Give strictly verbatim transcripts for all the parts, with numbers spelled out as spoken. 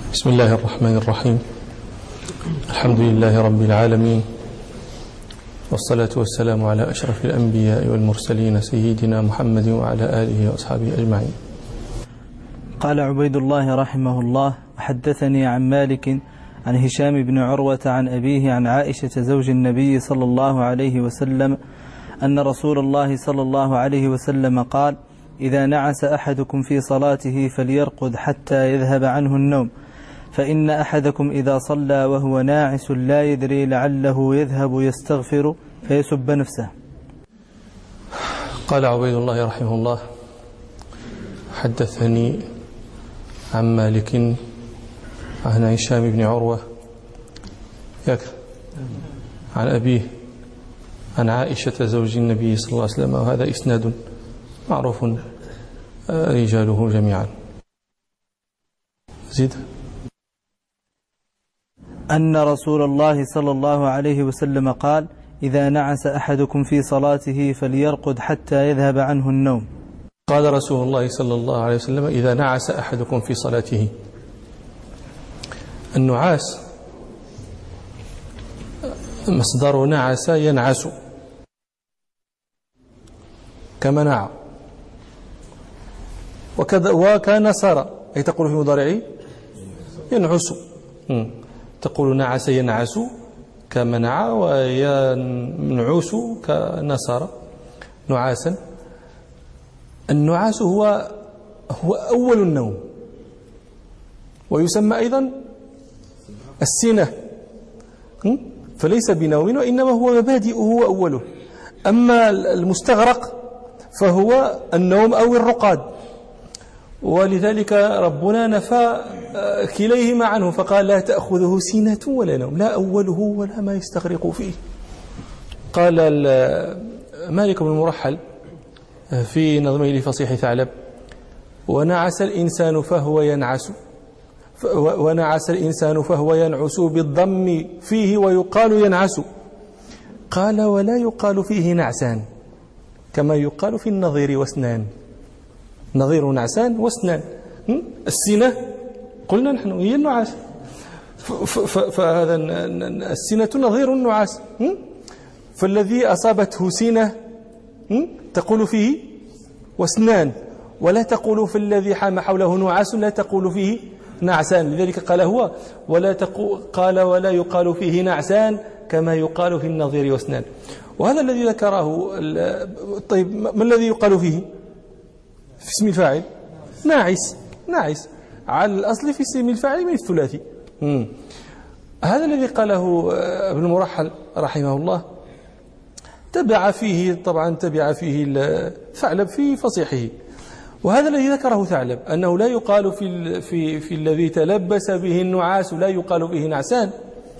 بسم الله الرحمن الرحيم. الحمد لله رب العالمين، والصلاة والسلام على أشرف الأنبياء والمرسلين سيدنا محمد وعلى آله وأصحابه أجمعين. قال عبيد الله رحمه الله: حدثني عن مالك عن هشام بن عروة عن أبيه عن عائشة زوج النبي صلى الله عليه وسلم أن رسول الله صلى الله عليه وسلم قال: إذا نعس أحدكم في صلاته فليرقد حتى يذهب عنه النوم، فإن أحدكم إذا صلى وهو ناعس لا يدري لعله يذهب يستغفر فيسب نفسه. قال عبيد الله رحمه الله: حدثني عن مالك عن هشام بن عروة ياك عن أبيه عن عائشة زوج النبي صلى الله عليه وسلم، وهذا إسناد معروف رجاله جميعا. زيد. أن رسول الله صلى الله عليه وسلم قال: إذا نعس أحدكم في صلاته فليرقد حتى يذهب عنه النوم. قال رسول الله صلى الله عليه وسلم: إذا نعس أحدكم في صلاته. النعاس مصدر نعس ينعس كمنع، وكذا وكنصر، أي تقول في مضارعه ينعس، تقول نعس ينعس كمنع، وينعس كنصر نعاسا. النعاس هو هو أول النوم، ويسمى أيضا السنة، فليس بنوم وإنما هو مبادئه وأوله. أما المستغرق فهو النوم أو الرقاد، ولذلك ربنا نفى كليهما عنه فقال: لا تأخذه سنة ولا نوم، لا أوله ولا ما يستغرق فيه. قال مالك بن المرحل في نظمه لفصيح ثعلب: ونعس الإنسان فهو ينعس ونعس الإنسان فهو ينعس بالضم فيه ويقال ينعس. قال: ولا يقال فيه نعسان كما يقال في النظير واسنان. نظير نعسان واسنان. السنة قلنا نحن هي النعاس، فهذا السنة نظير النعاس، فالذي أصابته سنة تقول فيه واسنان، ولا تقول في الذي حام حوله نعاس، لا تقول فيه نعسان. لذلك قال هو ولا تقول قال ولا يقال فيه نعسان كما يقال في النظير واسنان. وهذا الذي ذكره. طيب ما الذي يقال فيه في اسم الفاعل؟ ناعس. ناعس على الأصل في اسم الفاعل من الثلاثي. مم. هذا الذي قاله ابن المرحل رحمه الله تبع فيه طبعا تبع فيه ثعلب في فصيحه. وهذا الذي ذكره ثعلب أنه لا يقال في في في الذي تلبس به النعاس لا يقال به نعسان.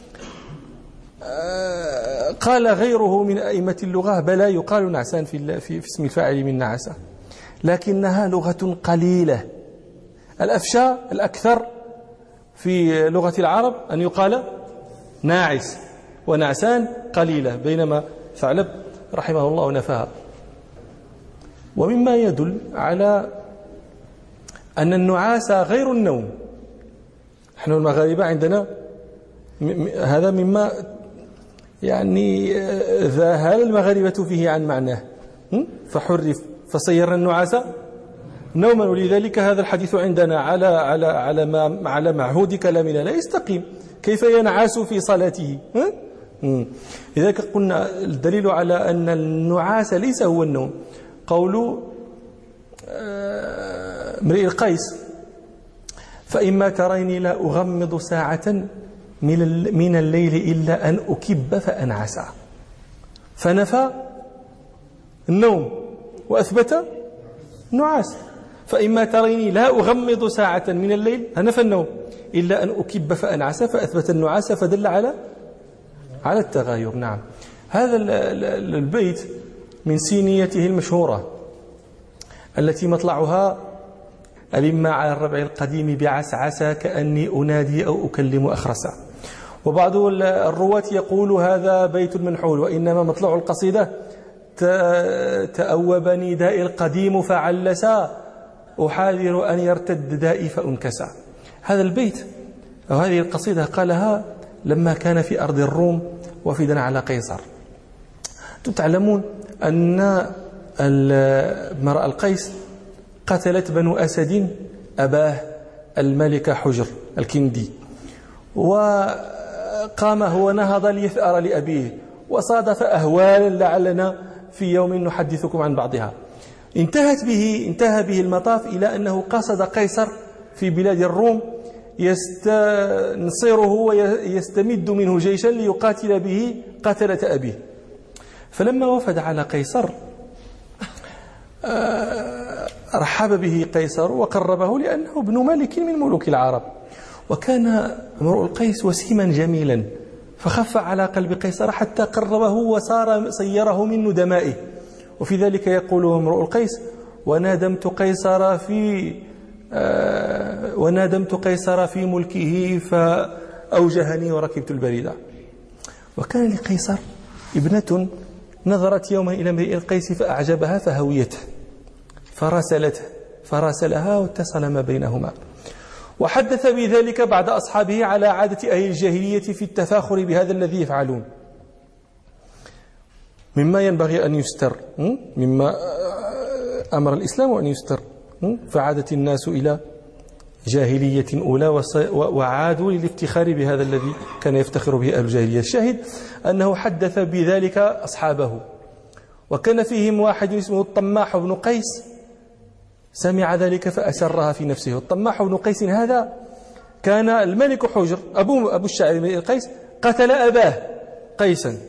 قال غيره من أئمة اللغة: بلى يقال نعسان في في اسم الفاعل من نعسه، لكنها لغة قليلة. الأفشى الأكثر في لغة العرب أن يقال ناعس، ونعسان قليلة، بينما ثعلب رحمه الله نفاها. ومما يدل على أن النعاس غير النوم، نحن المغاربة عندنا هذا مما يعني ذهل المغاربة فيه عن معناه، فحرف فصيرنا النعاس نوما. ولذلك هذا الحديث عندنا على على على ما على معهود كلامنا لا يستقيم. كيف ينعاس في صلاته؟ لذلك قلنا الدليل على أن النعاس ليس هو النوم قول امرئ القيس: فإما تريني لا أغمض ساعة من الليل إلا أن أكب فأنعس. فنفى النوم وأثبت النعاس. فإما تريني لا أغمض ساعة من الليل، نفى النوم، إلا أن أكب فأنعس، فأثبت النعاس، فدل على على التغاير. نعم، هذا البيت من سينيته المشهورة التي مطلعها: ألما على الربع القديم بعسعسا كأني أنادي أو أكلم أخرسا. وبعض الرواة يقول هذا بيت منحول، وإنما مطلع القصيدة: تأوبني داء القديم فعلسا أحاذر أن يرتد دائي فأنكسا. هذا البيت وهذه القصيدة قالها لما كان في أرض الروم وفدا على قيصر. تعلمون أن امرأ القيس قتلت بنو أسد أباه الملك حجر الكندي، وقام هو نهض ليثأر لأبيه، وصادف أهوالا لعلنا في يوم نحدثكم عن بعضها. انتهت به انتهى به المطاف إلى أنه قصد قيصر في بلاد الروم يستنصره ويستمد منه جيشا ليقاتل به قتلة أبيه. فلما وفد على قيصر رحب به قيصر وقربه لأنه ابن ملك من ملوك العرب، وكان امرؤ القيس وسيما جميلا، فخف على قلب قيصر حتى قربه وصار صيره من ندمائه. وفي ذلك يقول امرؤ القيس: ونادمت قيصر في آه ونادمت قيصر في ملكه فأوجهني وركبت البريدة. وكان لقيصر ابنة نظرت يوما إلى امرئ القيس فأعجبها فهويته فراسلته فراسلها واتصل ما بينهما، وحدث بذلك بعد أصحابه على عادة أهل الجاهلية في التفاخر بهذا الذي يفعلون، مما ينبغي أن يستر، مما أمر الإسلام أن يستر. فعادت الناس إلى جاهلية أولى وعادوا للافتخار بهذا الذي كان يفتخر به أهل الجاهلية. الشاهد أنه حدث بذلك أصحابه، وكان فيهم واحد اسمه الطماح بن قيس، سمع ذلك فأسرها في نفسه. الطماح بن قيس هذا كان الملك حجر أبو, أبو الشاعر من القيس قتل أباه قيسا.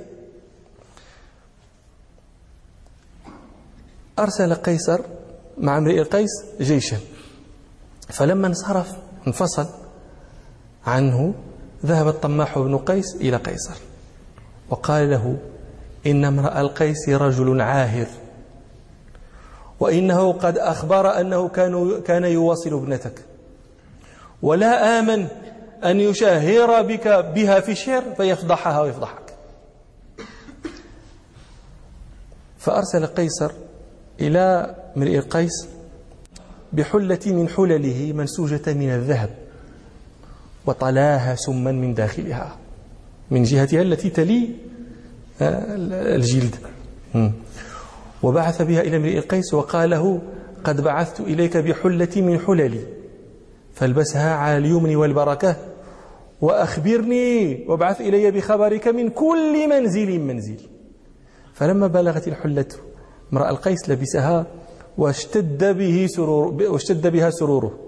أرسل قيصر مع امرئ القيس جيشا، فلما انصرف انفصل عنه ذهب الطماح بن قيس إلى قيصر وقال له: إن امرأ القيس رجل عاهر، وإنه قد أخبر أنه كان كان يواصل ابنتك، ولا آمن أن يشهر بك بها في الشعر فيفضحها ويفضحك. فأرسل قيصر إلى امرئ القيس بحلة من حلله منسوجة من الذهب، وطلاها سما من داخلها من جهتها التي تلي الجلد، وبعث بها إلى امرئ القيس وقال له: قد بعثت إليك بحلة من حللي فالبسها على اليمن والبركة، وأخبرني وابعث إلي بخبرك من كل منزل منزل. فلما بلغت الحلة امرأ القيس لبسها واشتد به سرور واشتد بها سروره،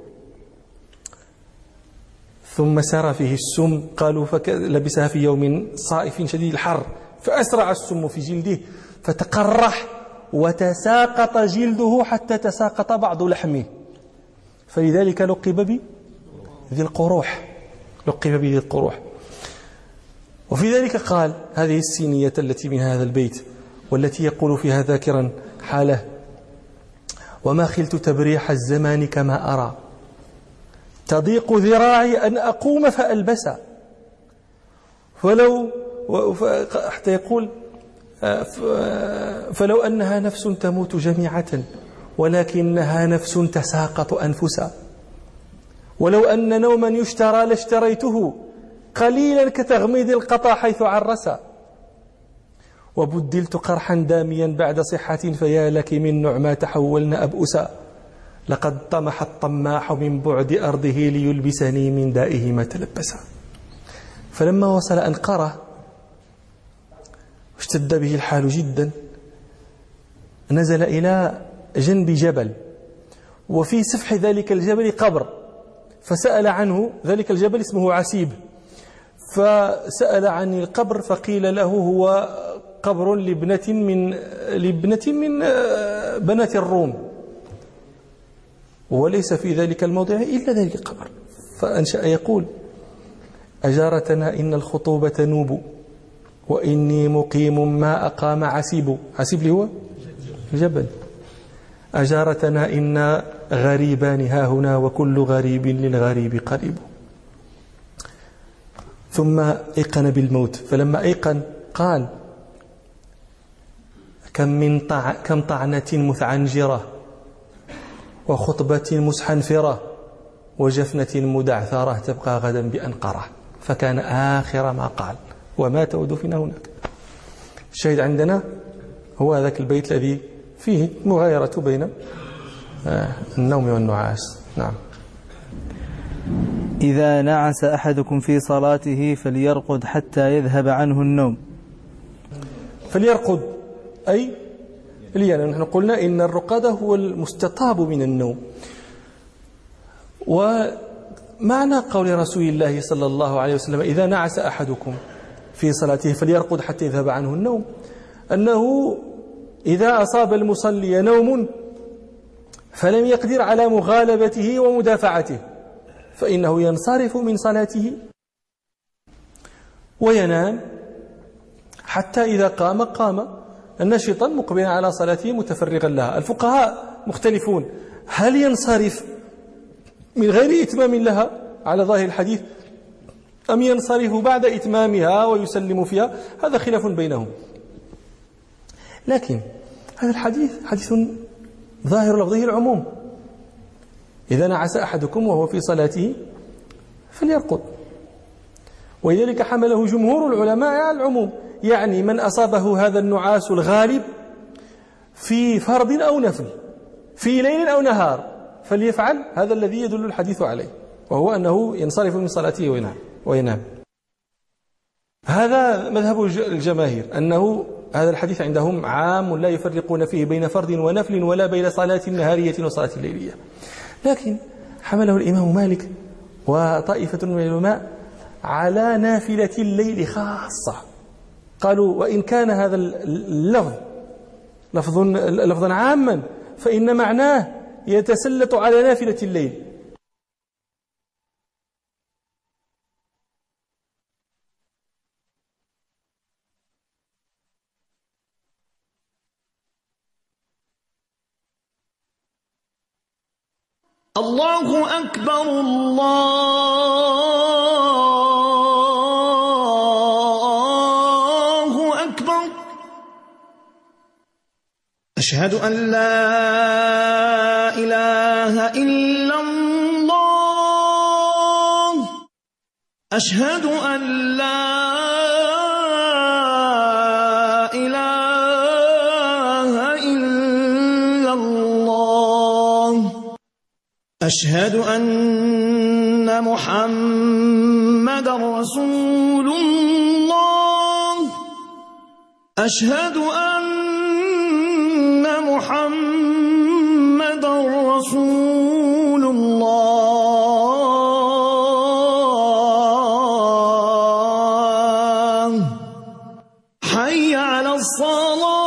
ثم سرى فيه السم، قالوا فلبسها في يوم صائف شديد الحر فأسرع السم في جلده فتقرح وتساقط جلده حتى تساقط بعض لحمه، فلذلك لقب بذي القروح لقب بذي القروح. وفي ذلك قال هذه السينية التي من هذا البيت والتي يقول فيها ذاكرا حاله: وما خلت تبريح الزمان كما أرى، تضيق ذراعي أن أقوم فألبس، فلو حتى يقول فلو أنها نفس تموت جميعة ولكنها نفس تساقط أنفسا، ولو أن نوما يشترى لاشتريته قليلا كتغميد القطا حيث عرسا، وبدلت قرحا داميا بعد صحة فيا لك من نعما تحولنا أبؤسا، لقد طمح الطماح من بعد أرضه ليلبسني من دائه ما تلبسا. فلما وصل أنقرة اشتد به الحال جدا، نزل إلى جنب جبل، وفي سفح ذلك الجبل قبر، فسأل عنه. ذلك الجبل اسمه عسيب، فسأل عن القبر فقيل له هو قبر لابنة من لابنة من بنات الروم، وليس في ذلك الموضع إلا ذلك القبر. فأنشأ يقول: أجارتنا إن الخطوبة تنوب وإني مقيم ما أقام عسيب. عسيب اللي هو الجبل. أجارتنا إن غريبان ها هنا وكل غريب للغريب قريب. ثم أيقن بالموت، فلما أيقن قال: كم من طع... كم طعنة مثعنجرة وخطبة مسحنفرة وجفنة مدعثرة تبقى غدا بأنقرة، فكان آخر ما قال ومات ودفن هناك. الشاهد عندنا هو ذاك البيت الذي فيه مغايرة بين النوم والنعاس. نعم. إذا نعس أحدكم في صلاته فليرقد حتى يذهب عنه النوم. فليرقد أي لينا. نحن قلنا إن الرقاد هو المستطاب من النوم. ومعنى قول رسول الله صلى الله عليه وسلم إذا نعس أحدكم في صلاته فليرقد حتى يذهب عنه النوم، أنه إذا أصاب المصلي نوم فلم يقدر على مغالبته ومدافعته فإنه ينصرف من صلاته وينام حتى إذا قام قام نشطا مقبلا على صلاته متفرغا لها. الفقهاء مختلفون، هل ينصرف من غير إتمام لها على ظاهر الحديث أم ينصرف بعد إتمامها ويسلم فيها؟ هذا خلاف بينهم. لكن هذا الحديث حديث ظاهر لفظه العموم، إذا نعس أحدكم وهو في صلاته فليرقد، ولذلك حمله جمهور العلماء على العموم، يعني من أصابه هذا النعاس الغالب في فرض أو نفل في ليل أو نهار فليفعل هذا الذي يدل الحديث عليه، وهو أنه ينصرف من صلاته وينام وينام. هذا مذهب الجماهير، أنه هذا الحديث عندهم عام لا يفرقون فيه بين فرض ونفل ولا بين صلاة نهارية وصلاة ليلية. لكن حمله الإمام مالك وطائفة من العلماء على نافلة الليل خاصة، قالوا وإن كان هذا اللفظ لفظ لفظا عاما فإن معناه يتسلط على نافلة الليل. الله أكبر الله أكبر. أشهد أن لا إله إلا الله. أشهد أن لا إله إلا الله. أشهد أن محمدا رسول الله. أشهد أن محمدا رسول الله. حي على الصلاة.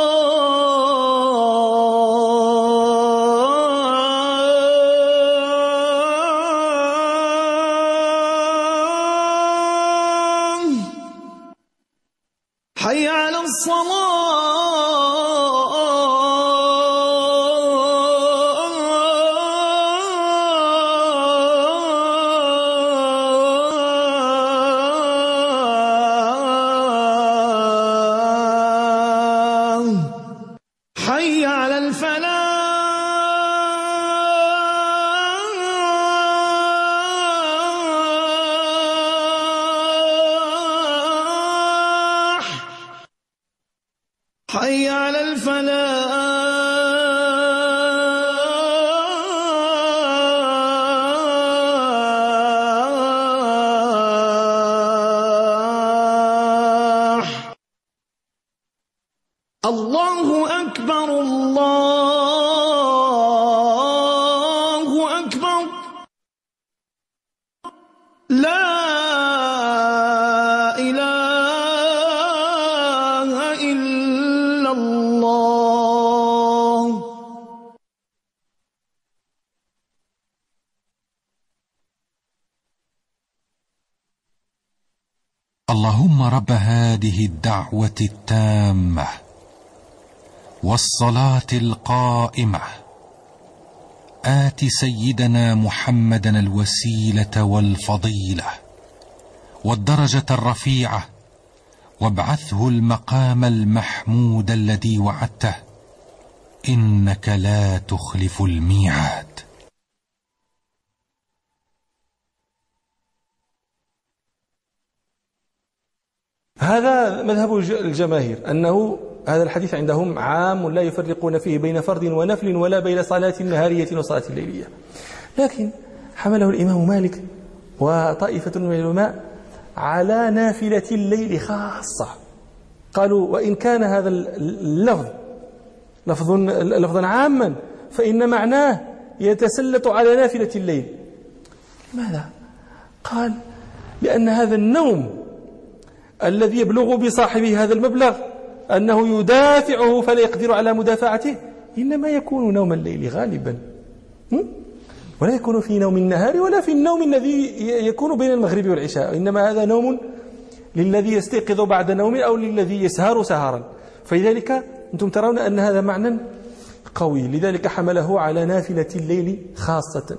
حي على الصلاة. حي على الفلاح. حي على الفلاح. الله أكبر الله أكبر. لا إله إلا الله. اللهم رب هذه الدعوة التامة والصلاة القائمة آت سيدنا محمدا الوسيلة والفضيلة والدرجة الرفيعة وابعثه المقام المحمود الذي وعدته إنك لا تخلف الميعاد. هذا مذهب الجماهير، أنه هذا الحديث عندهم عام لا يفرقون فيه بين فرض ونفل ولا بين صلاة نهارية وصلاة ليلية. لكن حمله الإمام مالك وطائفة من العلماء على نافلة الليل خاصة. قالوا وإن كان هذا اللفظ لفظ لفظا عاما فإن معناه يتسلط على نافلة الليل. لماذا؟ قال لأن هذا النوم الذي يبلغ بصاحبه هذا المبلغ أنه يدافعه فلا يقدر على مدافعته إنما يكون نوم الليل غالبا، ولا يكون في نوم النهار ولا في النوم الذي يكون بين المغرب والعشاء، إنما هذا نوم للذي يستيقظ بعد نوم أو للذي يسهر سهرا. فلذلك أنتم ترون أن هذا معنى قوي، لذلك حمله على نافلة الليل خاصة.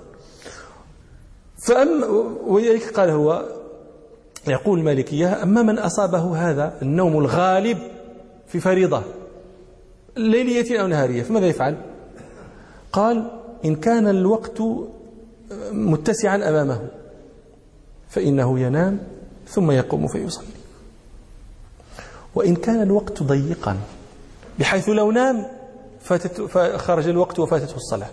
فأم ولذلك قال هو يقول المالكية أما من أصابه هذا النوم الغالب في فريضة ليلية أو نهارية فماذا يفعل؟ قال إن كان الوقت متسعا أمامه فإنه ينام ثم يقوم فيصلي، وإن كان الوقت ضيقا بحيث لو نام فاتت فخرج الوقت وفاتته الصلاة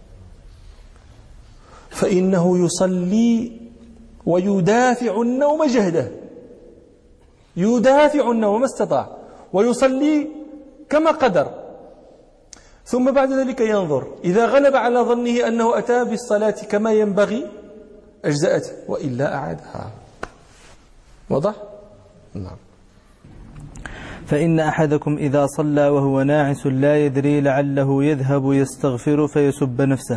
فإنه يصلي ويدافع النوم جهده، يدافع النوم ما استطاع ويصلي كما قدر، ثم بعد ذلك ينظر إذا غلب على ظنه أنه أتى بالصلاة كما ينبغي أجزأته وإلا أعادها. واضح؟ نعم. فإن أحدكم إذا صلى وهو ناعس لا يدري لعله يذهب يستغفر فيسب نفسه.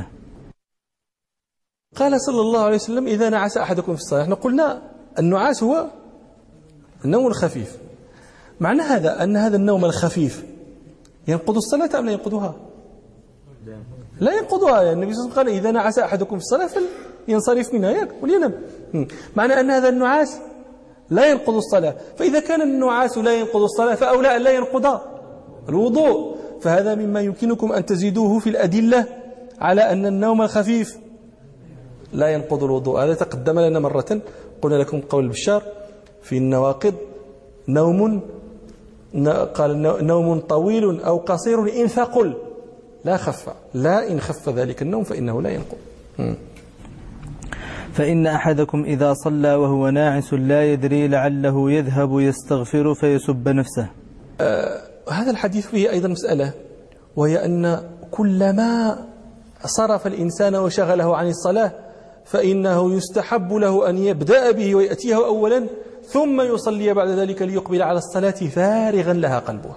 قال صلى الله عليه وسلم إذا نعس أحدكم في الصلاة. احنا قلنا النعاس هو النوم الخفيف. معنى هذا أن هذا النوم الخفيف ينقض الصلاة أم لا ينقضها؟ لا ينقضها. يعني النبي صلى الله عليه وسلم قال إذا نعس أحدكم في الصلاة فلينصرف منها ولينم. معنى أن هذا النعاس لا ينقض الصلاة، فإذا كان النعاس لا ينقض الصلاة فأولى أن لا ينقض الوضوء. فهذا مما يمكنكم أن تزيدوه في الأدلة على أن النوم الخفيف لا ينقض الوضوء. هذا تقدم لنا مرة، قلنا لكم قول بشار في النواقض نوم قال نوم طويل أو قصير إن ثقل لا خف، لا إن خف ذلك النوم فإنه لا ينقض. فإن أحدكم إذا صلى وهو ناعس لا يدري لعله يذهب يستغفر فيسب نفسه. آه هذا الحديث فيه أيضا مسألة، وهي أن كلما صرف الإنسان وشغله عن الصلاة فإنه يستحب له أن يبدأ به ويأتيه أولا ثم يصلي بعد ذلك ليقبل على الصلاة فارغا لها قلبه.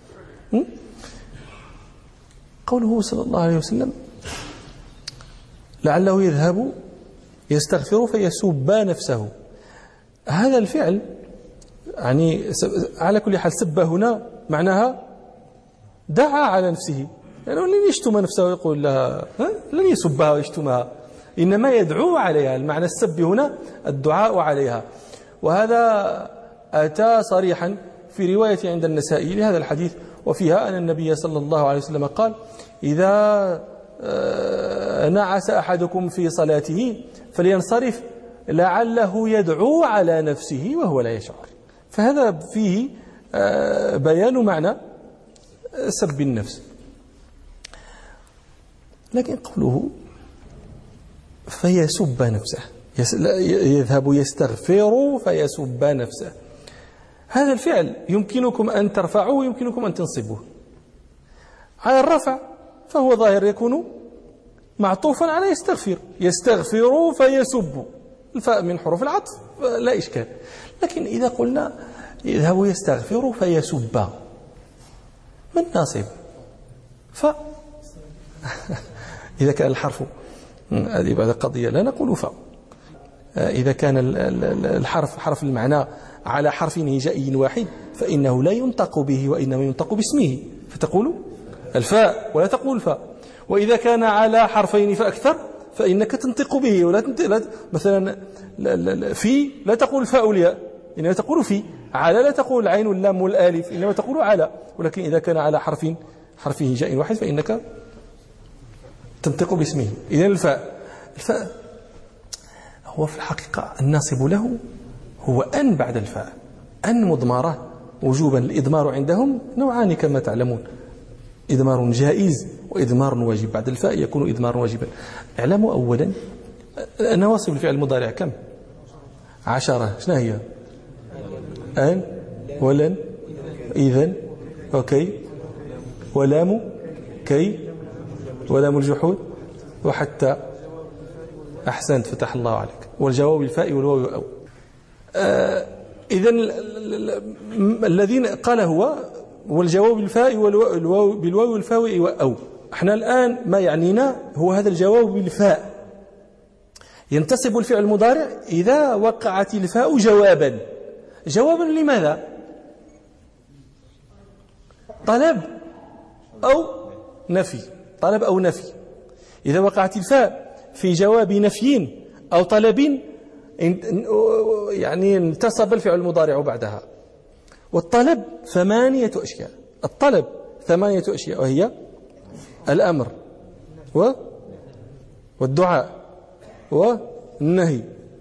قوله صلى الله عليه وسلم لعله يذهب يستغفر فيسب نفسه، هذا الفعل يعني على كل حال سب هنا معناها دعا على نفسه، يعني لن يشتم نفسه ويقول لها لن يسبها ويشتمها، إنما يدعو عليها. المعنى السب هنا الدعاء عليها، وهذا أتى صريحا في رواية عند النسائي لهذا الحديث، وفيها أن النبي صلى الله عليه وسلم قال إذا نعس أحدكم في صلاته فلينصرف لعله يدعو على نفسه وهو لا يشعر. فهذا فيه بيان معنى سب النفس. لكن قوله فيسب نفسه، يذهب يستغفر فيسب نفسه، هذا الفعل يمكنكم أن ترفعوه ويمكنكم أن تنصبوه. على الرفع فهو ظاهر يكون معطوفا على يستغفر، يستغفر فيسب، الفاء من حروف العطف لا إشكال. لكن إذا قلنا يذهب يستغفر فيسب، من ناصب؟ ف إذا كان الحرف هذه بعد قضية لا نقول ف، إذا كان الحرف حرف المعنى على حرف هجائي واحد فإنه لا ينطق به وإنما ينطق باسمه، فتقول الفاء ولا تقول الفاء. وإذا كان على حرفين فأكثر فإنك تنطق به، ولا تنطق مثلا في لا تقول الفاء الياء إنما تقول في، على لا تقول العين واللام والالف إنما تقول على. ولكن إذا كان على حرف حرف هجاء واحد فإنك تنطق باسمه. إذن الفاء الفاء هو في الحقيقة الناصب له هو أن بعد الفاء، أن مضمرة وجوبا. الإضمار عندهم نوعان كما تعلمون، إضمار جائز وإضمار واجب. بعد الفاء يكون إضمار واجبا. اعلموا أولا نواصب الفعل المضارع كم؟ عشرة. شنو هي؟ أن ولن إذن وكي ولام كي ولام الجحود وحتى. أحسنت، فتح الله عليك. والجواب بالفاء والواو أو. آه إذن الذين قال هو والجواب بالفاء والواو بالواو والفاء أو. احنا الآن ما يعنينا هو هذا الجواب بالفاء. ينتصب الفعل المضارع إذا وقعت الفاء جوابا. جوابا لماذا؟ طلب أو نفي. طلب أو نفي. إذا وقعت الفاء في جواب نفي أو طلب يعني انتصب الفعل المضارع بعدها. والطلب ثمانية أشياء. الطلب ثمانية أشياء وهي الأمر و والدعاء والنهي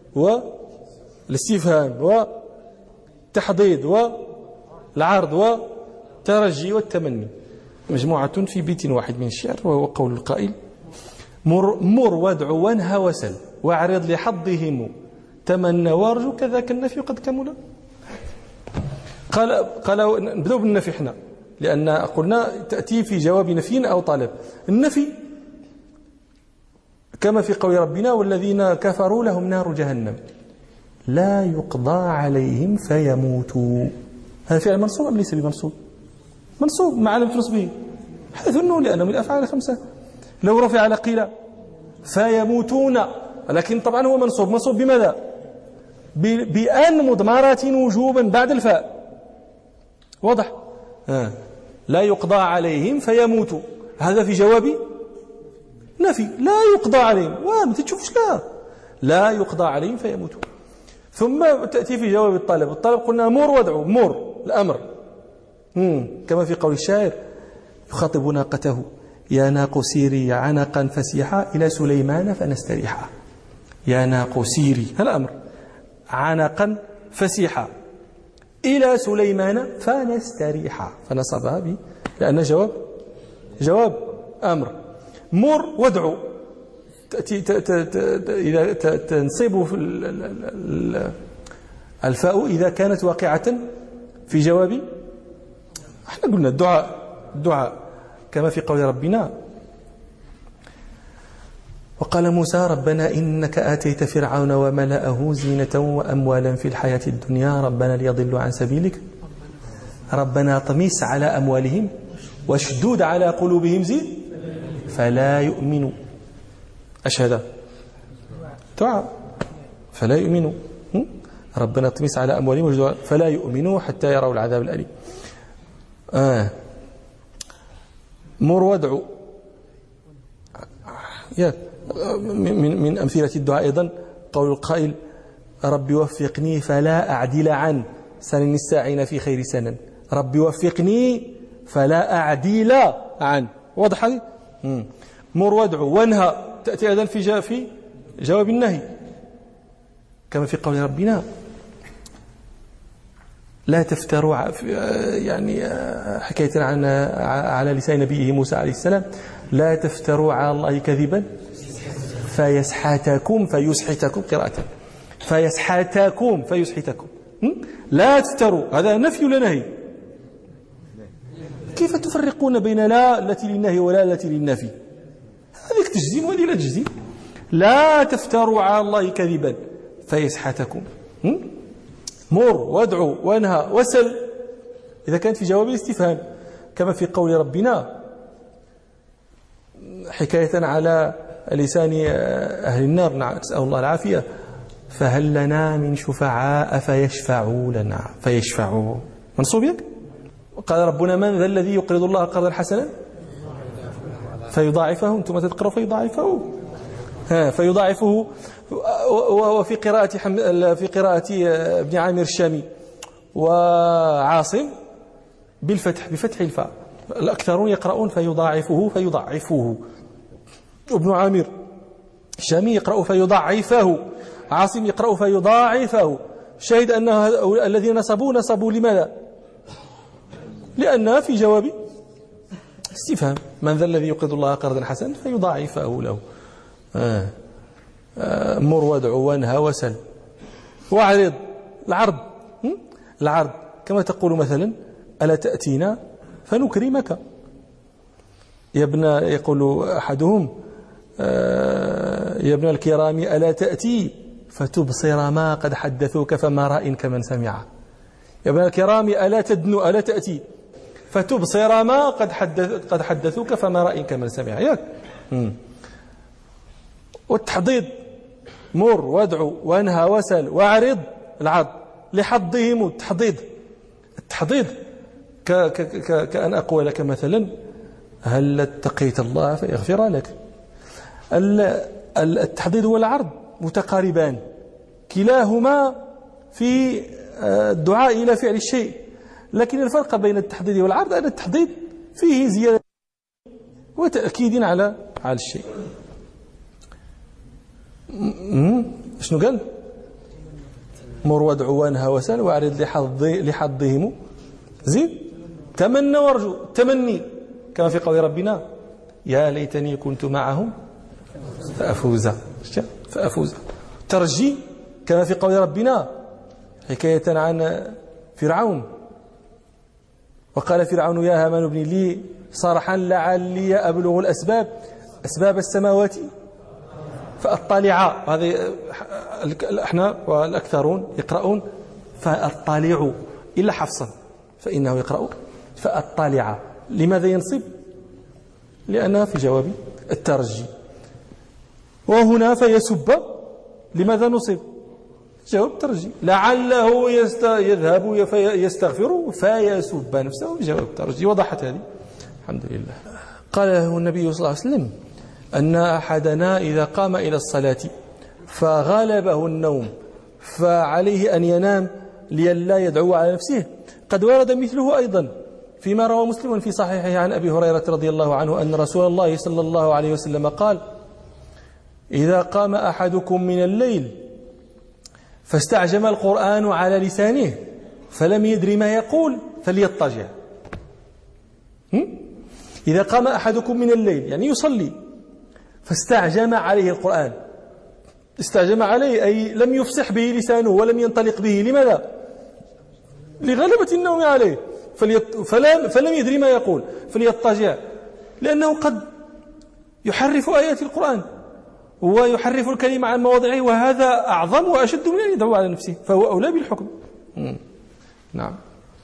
والاستفهام والتحضيض والعرض والترجي والتمني. مجموعة في بيت واحد من الشعر، وهو قول القائل: مر, مر وادع وانهى وسل واعرض لحظهم تمنى وارجو كذاك النفي قد كمل. قال قال نبدأ بالنفي احنا، لأن قلنا تأتي في جواب نفي أو طلب. النفي كما في قول ربنا: والذين كفروا لهم نار جهنم لا يقضى عليهم فيموتوا. هذا فعل منصوب أم ليس بمنصوب؟ منصوب مع علامة نصبه حذف النون لأنه من الأفعال الخمسة. لو رفع لقيل فيموتون، لكن طبعا هو منصوب. منصوب بماذا؟ بأن مضمرات وجوبا بعد الفاء. واضح؟ آه. لا يقضى عليهم فيموتوا، هذا في جواب نفي. لا يقضى عليهم، وما تشوفش، لا لا يقضى عليهم فيموتوا. ثم تأتي في جواب الطلب. الطلب قلنا مر وادعو، مر الأمر. مم. كما في قول الشاعر: يخاطب ناقته يا ناق سيري عنقا فسيحا إلى سليمان فنستريحا. يا ناق سيري، هذا الأمر. عنقا فسيحا إلى سليمان فنستريحا، فنصبها به لأن جواب جواب أمر. مر وادعو تأتي إذا تنصب في الفاء إذا كانت واقعة في جواب. احنا قلنا الدعاء الدعاء كما في قول ربنا: وقال موسى ربنا إنك آتيت فرعون وملأه زينة وأموالا في الحياة الدنيا ربنا ليضلوا عن سبيلك ربنا طمس على أموالهم واشدود على قلوبهم زيد فلا يؤمنوا. أشهد دعاء فلا يؤمنوا. ربنا طمس على أموالهم واشدود فلا يؤمنوا حتى يروا العذاب الأليم. آه. مر وادعو يا من من أمثلة الدعاء أيضا قول القائل: ربي وفقني فلا أعدل عن سنن الساعين في خير سنن. ربي وفقني فلا أعدل عن. واضح هذه؟ مر وادعو وانهى تأتي أيضا في في جواب النهي كما في قول ربنا: لا تفتروا، يعني حكاية عن على لسان نبيه موسى عليه السلام: لا تفتروا على الله كذبا فيسحتكم فيسحتكم قراءة فيسحتكم فيسحتكم. لا تفتروا، هذا نفي ولا نهي؟ كيف تفرقون بين لا التي للنهي ولا التي للنفي؟ هذيك تجزم وهذه لا تجزم. لا تفتروا على الله كذبا فيسحتكم. مر وادعو وانهى وسل إذا كانت في جواب الاستفهام كما في قول ربنا حكاية على لسان أهل النار، نسأل الله العافية: فهل لنا من شفعاء فيشفعوا لنا. فيشفعوا منصوب يك. قال ربنا: من ذا الذي يقرض الله قرضا حسنا فيضاعفه. انتم تقرأوا فيضاعفه. ها فيضاعفه. وفي قراءة حم... في قراءة ابن عامر الشامي وعاصم بالفتح بفتح الفاء. الأكثرون يقرؤون فيضاعفه فيضاعفه. ابن عامر الشامي يقرأ فيضاعفه. عاصم يقرأ فيضاعفه. شهد أن الذين نصبوا نصبوا لماذا؟ لأنها في جواب استفهام، من ذا الذي يقرض الله قرضا حسنا فيضاعفه له. آه. آه. مر وادع وانهى وسل واعرض. العرض العرض كما تقول مثلا ألا تأتينا فنكرمك يا ابن، يقول أحدهم آه يا ابن الكرام ألا تأتي فتبصر ما قد حدثوك فما رأي كمن سمع. يا ابن الكرام ألا تدنو ألا تأتي فتبصر ما قد حدث قد حدثوك فما رأي كمن سمع. ياك والتحضيض مر وادعو وانهى وسل واعرض. العرض لحظهم التحضيض. التحضيض ك ك ك كأن أقول لك مثلا هل اتقيت الله فيغفر لك. التحضيض والعرض متقاربان، كلاهما في الدعاء إلى فعل الشيء، لكن الفرق بين التحضيض والعرض أن التحضيض فيه زيادة وتأكيد على على الشيء. شنو قال؟ مر وادعو وانهى وسل واعرض لحظهم زين تمنى وارجو. تمني كما في قول ربنا يا ليتني كنت معهم فأفوز فأفوز. ترجي كما في قول ربنا حكاية عن فرعون وقال فرعون يا هامان ابن لي صرحا لعلي أبلغ الأسباب أسباب السماوات فأطلع. هذا احنا والأكثرون يقرؤون فأطلع إلا حفصا فإنه يقرأ فأطلع. لماذا ينصب؟ لأنها في جواب الترجي. وهنا فيسب لماذا نصب؟ جواب الترجي. لعله يذهب يستغفر فيسب نفسه بجواب الترجي. وضحت هذه الحمد لله. قال له النبي صلى الله عليه وسلم أن أحدنا إذا قام إلى الصلاة فغلبه النوم فعليه أن ينام لئلا يدعو على نفسه. قد ورد مثله أيضا فيما روى مسلم في صحيحه عن أبي هريرة رضي الله عنه أن رسول الله صلى الله عليه وسلم قال إذا قام أحدكم من الليل فاستعجم القرآن على لسانه فلم يدري ما يقول فليضطجع. إذا قام أحدكم من الليل يعني يصلي فاستعجم عليه القرآن، استعجم عليه أي لم يفصح به لسانه ولم ينطلق به. لماذا؟ لغلبة النوم عليه فليط... فلم... فلم يدري ما يقول فليضطجع، لأنه قد يحرف آيات القرآن ويحرف الكلمة عن مواضعه، وهذا أعظم وأشد من أن يدعو على نفسه، فهو أولى بالحكم. مم. نعم.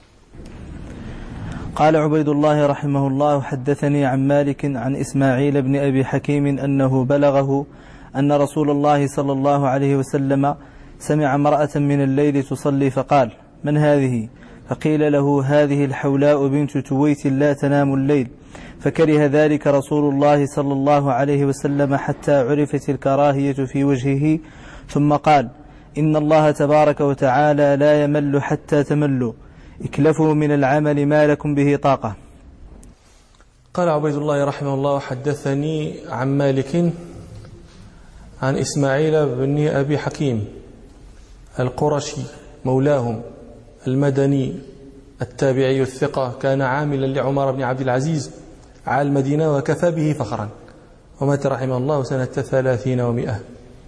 قال عبيد الله رحمه الله حدثني عن مالك عن إسماعيل بن أبي حكيم أنه بلغه أن رسول الله صلى الله عليه وسلم سمع امرأة من الليل تصلي فقال من هذه؟ فقيل له هذه الحولاء بنت تويت لا تنام الليل، فكره ذلك رسول الله صلى الله عليه وسلم حتى عرفت الكراهية في وجهه، ثم قال إن الله تبارك وتعالى لا يمل حتى تملوا، اكلفوا من العمل ما لكم به طاقة. قال عبيد الله رحمه الله حدثني عن مالك عن إسماعيل بن أبي حكيم القرشي مولاهم المدني التابعي الثقة، كان عاملا لعمر بن عبد العزيز على المدينة وكفى به فخرا، ومات رحمه الله سنة ثلاثين ومئة.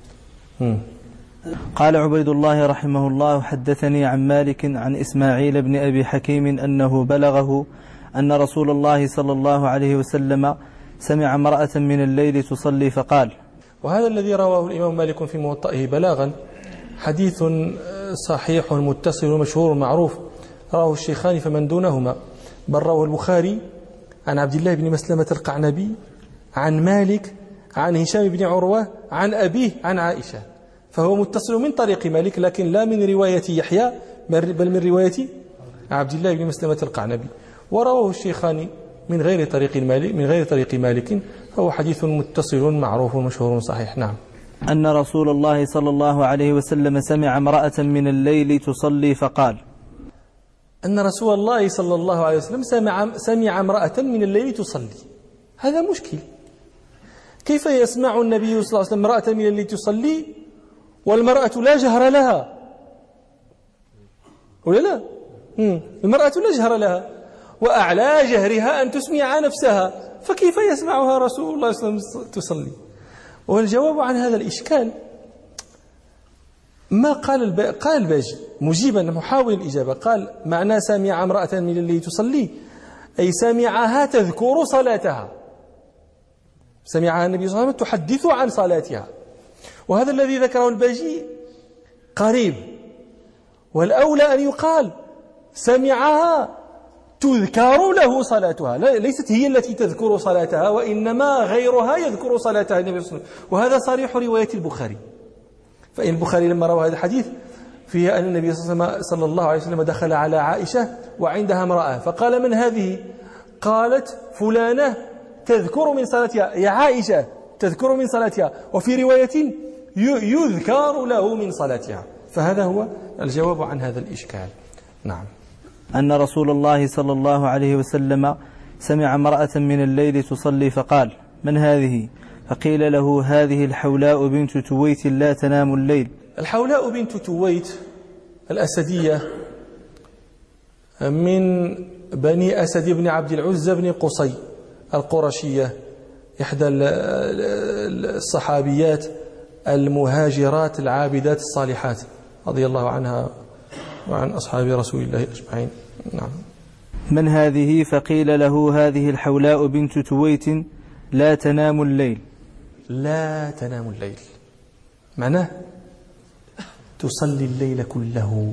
قال عبيد الله رحمه الله حدثني عن مالك عن إسماعيل بن أبي حكيم أنه بلغه أن رسول الله صلى الله عليه وسلم سمع امرأة من الليل تصلي فقال. وهذا الذي رواه الإمام مالك في موطئه بلاغا حديث صحيح متصل مشهور معروف، رواه الشيخان فمن دونهما، بل رواه البخاري عن عبد الله بن مسلمة القعنبي عن مالك عن هشام بن عروة عن أبيه عن عائشة، فهو متصل من طريق مالك لكن لا من رواية يحيى بل من رواية عبد الله بن مسلمة القعنبي، ورواه الشيخان من غير طريق مالك من غير طريق مالك، فهو حديث متصل معروف مشهور صحيح. نعم. أن رسول الله صلى الله عليه وسلم سمع امرأة من الليل تصلي فقال. أن رسول الله صلى الله عليه وسلم سمع سمع امرأة من الليل تصلي، هذا مشكل. كيف يسمع النبي صلى الله عليه وسلم امرأة من الليل تصلي والمرأة لا جهر لها؟ ولا لا؟ المرأة لا جهر لها، وأعلى جهرها أن تسمع نفسها، فكيف يسمعها رسول الله صلى الله عليه وسلم تصلي؟ والجواب عن هذا الإشكال ما قال الب... قال الباجي مجيبا محاول الإجابة، قال معنى سمع امرأة من الليل تصلي أي سمعها تذكر صلاتها، سمعها النبي صلى الله عليه وسلم تحدث عن صلاتها، وهذا الذي ذكره الباجي قريب، والأولى أن يقال سمعها تذكر له صلاتها، ليست هي التي تذكر صلاتها، وإنما غيرها يذكر صلاتها النبي صلى الله عليه وسلم، وهذا صريح رواية البخاري. فإن البخاري لما روى هذا الحديث فيه أن النبي صلى الله عليه وسلم دخل على عائشة وعندها امرأة، فقال من هذه؟ قالت فلانة تذكر من صلاتها، يا عائشة تذكر من صلاتها، وفي رواية يذكر له من صلاتها. فهذا هو الجواب عن هذا الإشكال. نعم. أن رسول الله صلى الله عليه وسلم سمع امرأة من الليل تصلي فقال من هذه؟ فقيل له هذه الحولاء بنت تويت لا تنام الليل. الحولاء بنت تويت الأسدية من بني أسد بن عبد العزى بن قصي القرشية، إحدى الصحابيات المهاجرات العابدات الصالحات رضي الله عنها وعن أصحاب رسول الله أجمعين. نعم. من هذه؟ فقيل له هذه الحولاء بنت تويت لا تنام الليل. لا تنام الليل معناه تصلي الليل كله،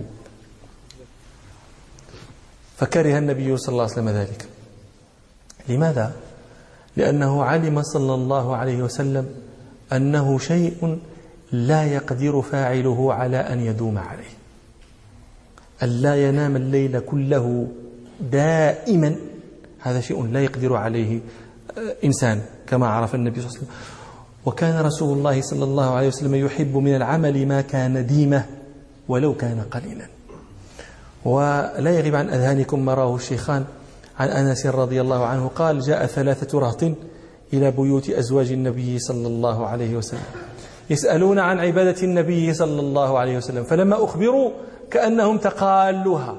فكره النبي صلى الله عليه وسلم ذلك. لماذا؟ لأنه علم صلى الله عليه وسلم أنه شيء لا يقدر فاعله على أن يدوم عليه، أن لا ينام الليل كله دائما، هذا شيء لا يقدر عليه إنسان كما عرف النبي صلى الله عليه وسلم. وكان رسول الله صلى الله عليه وسلم يحب من العمل ما كان ديمة ولو كان قليلا. ولا يغيب عن أذهانكم ما رواه الشيخان عن أنس رضي الله عنه قال جاء ثلاثة رهط إلى بيوت أزواج النبي صلى الله عليه وسلم يسألون عن عبادة النبي صلى الله عليه وسلم، فلما أخبروا كأنهم تقالوها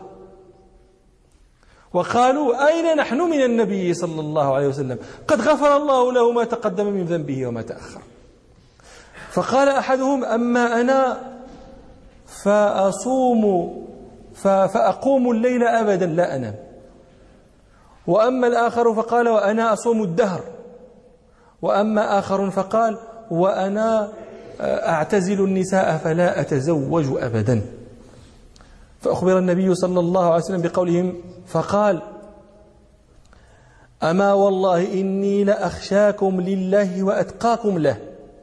وقالوا أين نحن من النبي صلى الله عليه وسلم؟ قد غفر الله له ما تقدم من ذنبه وما تأخر. فقال أحدهم أما أنا فأصوم فأقوم الليل أبدا لا أنام، وأما الآخر فقال وأنا أصوم الدهر، وأما آخر فقال وأنا أعتزل النساء فلا أتزوج أبدا. فأخبر النبي صلى الله عليه وسلم بقولهم فقال أما والله إني لأخشاكم لله وأتقاكم له،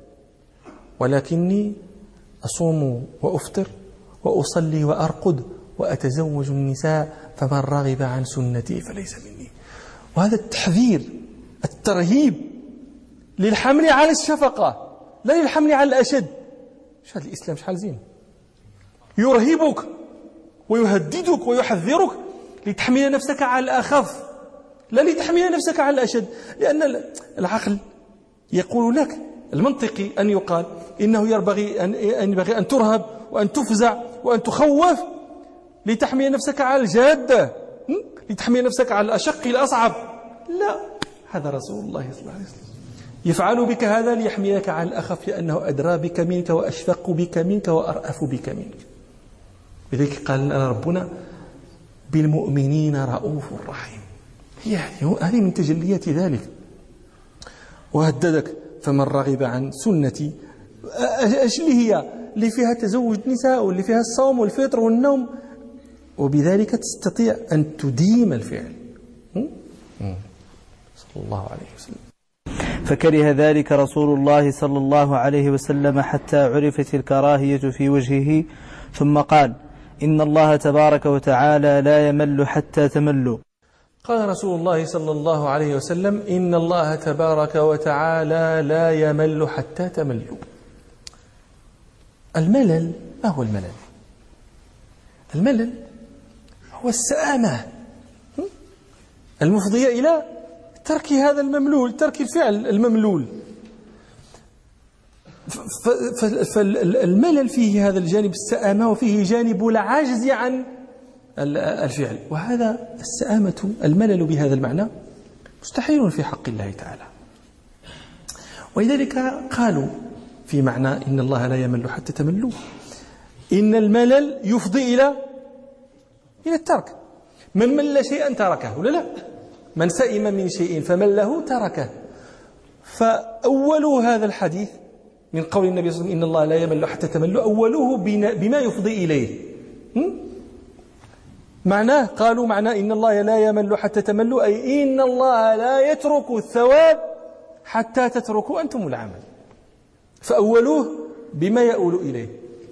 ولكني أصوم وأفطر وأصلي وأرقد وأتزوج النساء، فمن رغب عن سنتي فليس مني. وهذا التحذير الترهيب للحمل على الشفقة لا للحمل على الأشد. شو هذا الإسلام شحال زين، يرهبك ويهددك ويحذرك لتحمل نفسك على الأخف لا لتحمل نفسك على الأشد، لأن العقل يقول لك المنطقي أن يقال إنه ينبغي أن ينبغي أن ترهب وأن تفزع وأن تخوف لتحمل نفسك على الجادة، لتحمل نفسك على الأشق الأصعب. لا، هذا رسول الله صلى الله عليه وسلم يفعل بك هذا ليحملك على الأخف، لأنه أدرى بك منك وأشفق بك منك وأرأف بك منك. لذلك قال لنا ربنا بالمؤمنين رؤوف رحيم، هذه من تجليات ذلك. وهددك فمن رغب عن سنتي، ايش اللي هي اللي فيها تزوج نساء واللي فيها الصوم والفطر والنوم، وبذلك تستطيع أن تديم الفعل. صلى الله عليه وسلم. فكره ذلك رسول الله صلى الله عليه وسلم حتى عرفت الكراهية في وجهه، ثم قال إن الله تبارك وتعالى لا يمل حتى تملوا. قال رسول الله صلى الله عليه وسلم إن الله تبارك وتعالى لا يمل حتى تملوا. الملل ما هو الملل؟ الملل هو السآمة المفضية إلى ترك هذا المملول، ترك الفعل المملول. فالملل فيه هذا الجانب السآمة، وفيه جانب العجز عن الفعل. وهذا السآمة الملل بهذا المعنى مستحيل في حق الله تعالى. ولذلك قالوا في معنى إن الله لا يمل حتى تملوا إن الملل يفضي إلى إلى الترك. من مل شيئا تركه ولا لا؟ من سئم من شيء فمله تركه. فأول هذا الحديث من قول النبي صلى الله عليه وسلم إن الله لا يمل حتى تملوا أوله بما يفضي إليه. معناه قالوا معناه إن الله لا يمل حتى تملوا أي إن الله لا يترك الثواب حتى تتركوا أنتم العمل. فأولوه بما يؤول إليه.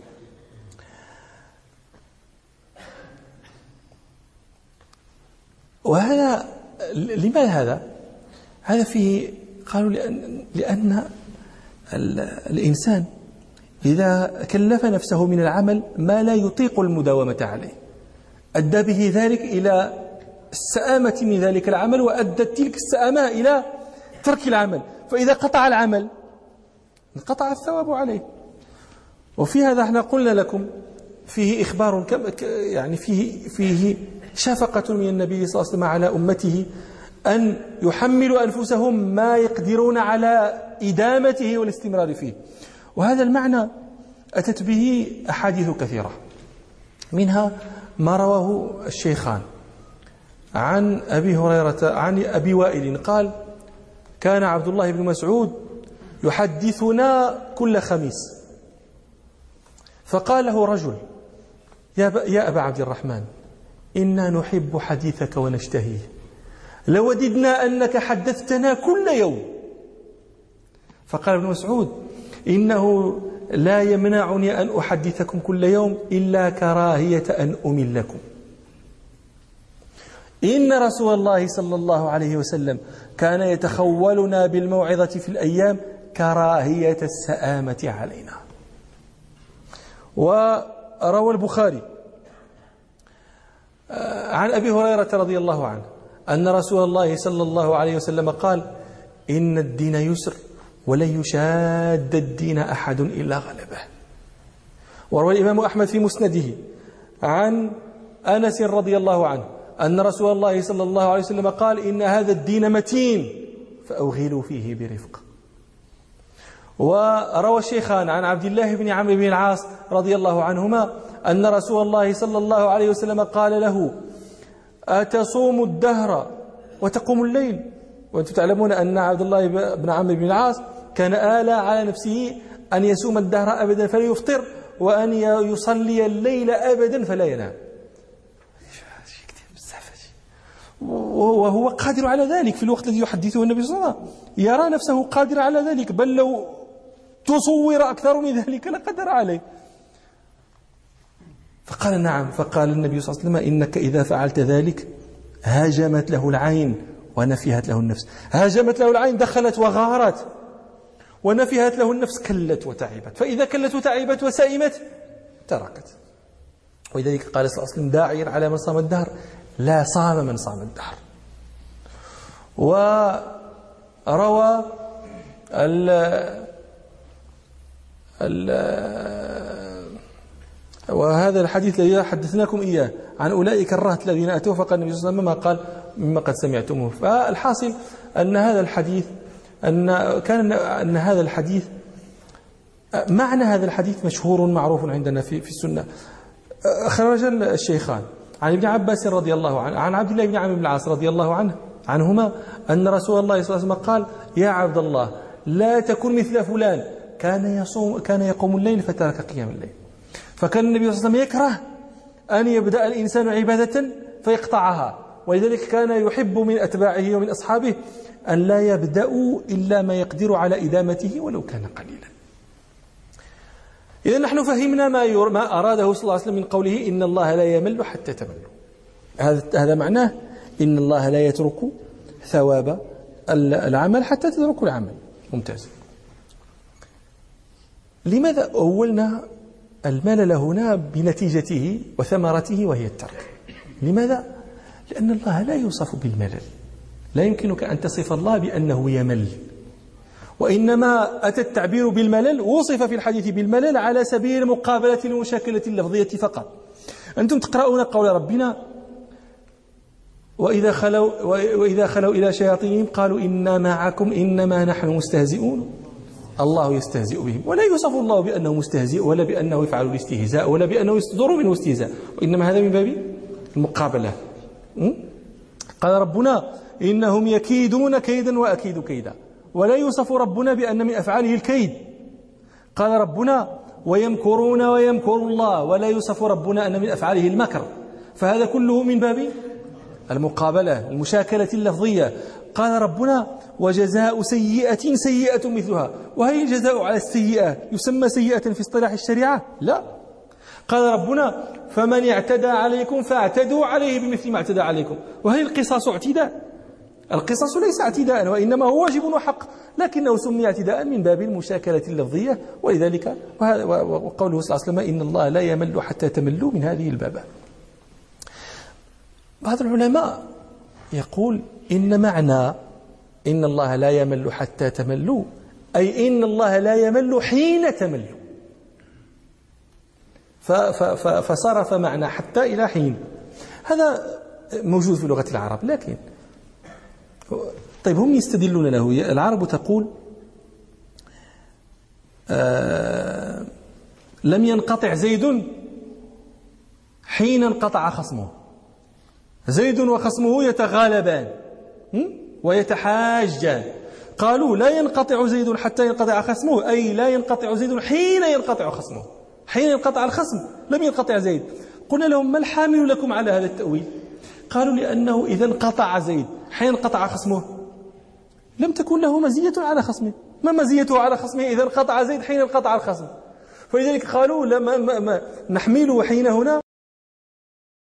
وهذا لماذا هذا؟ هذا فيه قالوا لأن, لأن الإنسان إذا كلف نفسه من العمل ما لا يطيق المداومة عليه أدى به ذلك إلى السآمة من ذلك العمل، وأدت تلك السآمة إلى ترك العمل. فإذا قطع العمل انقطع الثواب عليه. وفي هذا احنا قلنا لكم فيه إخبار يعني فيه فيه شفقة من النبي صلى الله عليه وسلم على أمته أن يحملوا أنفسهم ما يقدرون على إدامته والاستمرار فيه. وهذا المعنى أتت به أحاديث كثيرة، منها ما رواه الشيخان عن أبي هريرة عن أبي وائل قال كان عبد الله بن مسعود يحدثنا كل خميس، فقال له رجل يا أبا عبد الرحمن إنا نحب حديثك ونشتهيه، لوددنا أنك حدثتنا كل يوم. فقال ابن مسعود إنه لا يمنعني أن أحدثكم كل يوم إلا كراهية أن أملكم. إن رسول الله صلى الله عليه وسلم كان يتخولنا بالموعظة في الأيام كراهية السآمة علينا. وروى البخاري عن أبي هريرة رضي الله عنه أن رسول الله صلى الله عليه وسلم قال إن الدين يسر ولن يشاد الدين أحد إلا غلبه. وروى الإمام أحمد في مسنده عن أنس رضي الله عنه أن رسول الله صلى الله عليه وسلم قال إن هذا الدين متين فأوغلوا فيه برفق. وروى الشيخان عن عبد الله بن عمرو بن العاص رضي الله عنهما أن رسول الله صلى الله عليه وسلم قال له أتصوم الدهر وتقوم الليل؟ وأنتم تعلمون أن عبد الله بن عمرو بن العاص كان آلى على نفسه أن يصوم الدهر أبدا فلا يفطر، وأن يصلي الليل أبدا فلا ينام، وهو قادر على ذلك في الوقت الذي يحدثه النبي صلى الله عليه وسلم، يرى نفسه قادر على ذلك، بل لو تصور أكثر من ذلك لقدر عليه. فقال نعم. فقال النبي صلى الله عليه وسلم إنك إذا فعلت ذلك هاجمت له العين ونفيهت له النفس. هاجمت له العين دخلت وغارت، ونفيهت له النفس كلت وتعبت. فإذا كلت وتعبت وسئمت تركت. ولذلك قال صلى الله عليه وسلم داعيا على من صام الدهر لا صام من صام الدهر. وروى ال ال وهذا الحديث الذي حدثناكم إياه عن أولئك الرهط الذين أتوا فقال النبي صلى الله عليه وسلم ما قال مما قد سمعتموه. فالحاصل أن هذا الحديث أن كان أن هذا الحديث معنى هذا الحديث مشهور معروف عندنا في في السنة. خرج الشيخان عن ابن عباس رضي الله عنه عن عبد الله بن عمرو بن العاص رضي الله عنه عنهما أن رسول الله صلى الله عليه وسلم قال يا عبد الله لا تكن مثل فلان كان يصوم كان يقوم الليل فترك قيام الليل. فكان النبي صلى الله عليه وسلم يكره أن يبدأ الإنسان عبادة فيقطعها، ولذلك كان يحب من أتباعه ومن أصحابه أن لا يبدأوا إلا ما يقدر على إدامته ولو كان قليلا. إذا نحن فهمنا ما, ما أراده صلى الله عليه وسلم من قوله إن الله لا يمل حتى تملوا. هذا هذا معناه إن الله لا يترك ثواب العمل حتى تتركوا العمل. ممتاز. لماذا أولنا الملل هنا بنتيجته وثمرته وهي الترك؟ لماذا؟ لأن الله لا يوصف بالملل. لا يمكنك أن تصف الله بأنه يمل، وإنما أتى التعبير بالملل، وصف في الحديث بالملل على سبيل المقابلة والمشاكلة اللفظية فقط. أنتم تقرؤون قول ربنا وإذا خلوا, وإذا خلوا إلى شياطينهم قالوا إنا معكم إنما نحن مستهزئون، الله يستهزئ بهم، ولا يوصف الله بأنه مستهزئ ولا بأنه يفعل الاستهزاء ولا بأنه يصدر منه استهزاء، وإنما هذا من باب المقابلة. قال ربنا إنهم يكيدون كيدا وأكيد كيدا، ولا يوصف ربنا بأن من أفعاله الكيد. قال ربنا ويمكرون ويمكر الله، ولا يوصف ربنا أن من أفعاله المكر، فهذا كله من باب المقابلة المشاكلة اللفظية. قال ربنا وجزاء سيئة سيئة مثلها، وهل الجزاء على السيئة يسمى سيئة في اصطلاح الشريعة؟ لا. قال ربنا فمن اعتدى عليكم فاعتدوا عليه بمثل ما اعتدى عليكم، وهل القصاص اعتداء؟ القصاص ليس اعتداء، وإنما هو واجب وحق، لكنه سمي اعتداء من باب المشاكلة اللفظية. ولذلك وقوله صلى الله عليه وسلم إن الله لا يمل حتى تملوا من هذه البابة. بعض العلماء يقول إن معنى إن الله لا يمل حتى تملوا أي إن الله لا يمل حين تملوا، فصرف معنى حتى إلى حين. هذا موجود في لغة العرب، لكن طيب هم يستدلون له. العرب تقول آه لم ينقطع زيد حين انقطع خصمه، زيد وخصمه يتغالبان ويتحاجان. قالوا لا ينقطع زيد حتى ينقطع خصمه، أي لا ينقطع زيد حين ينقطع خصمه، حين ينقطع الخصم لم ينقطع زيد. قلنا لهم ما الحامل لكم على هذا التأويل؟ قالوا لأنه إذا انقطع زيد حين انقطع خصمه لم تكن له مزية على خصمه. ما مزيته على خصمه إذا انقطع زيد حين انقطع الخصم؟ فلذلك قالوا لما نحمله حين هنا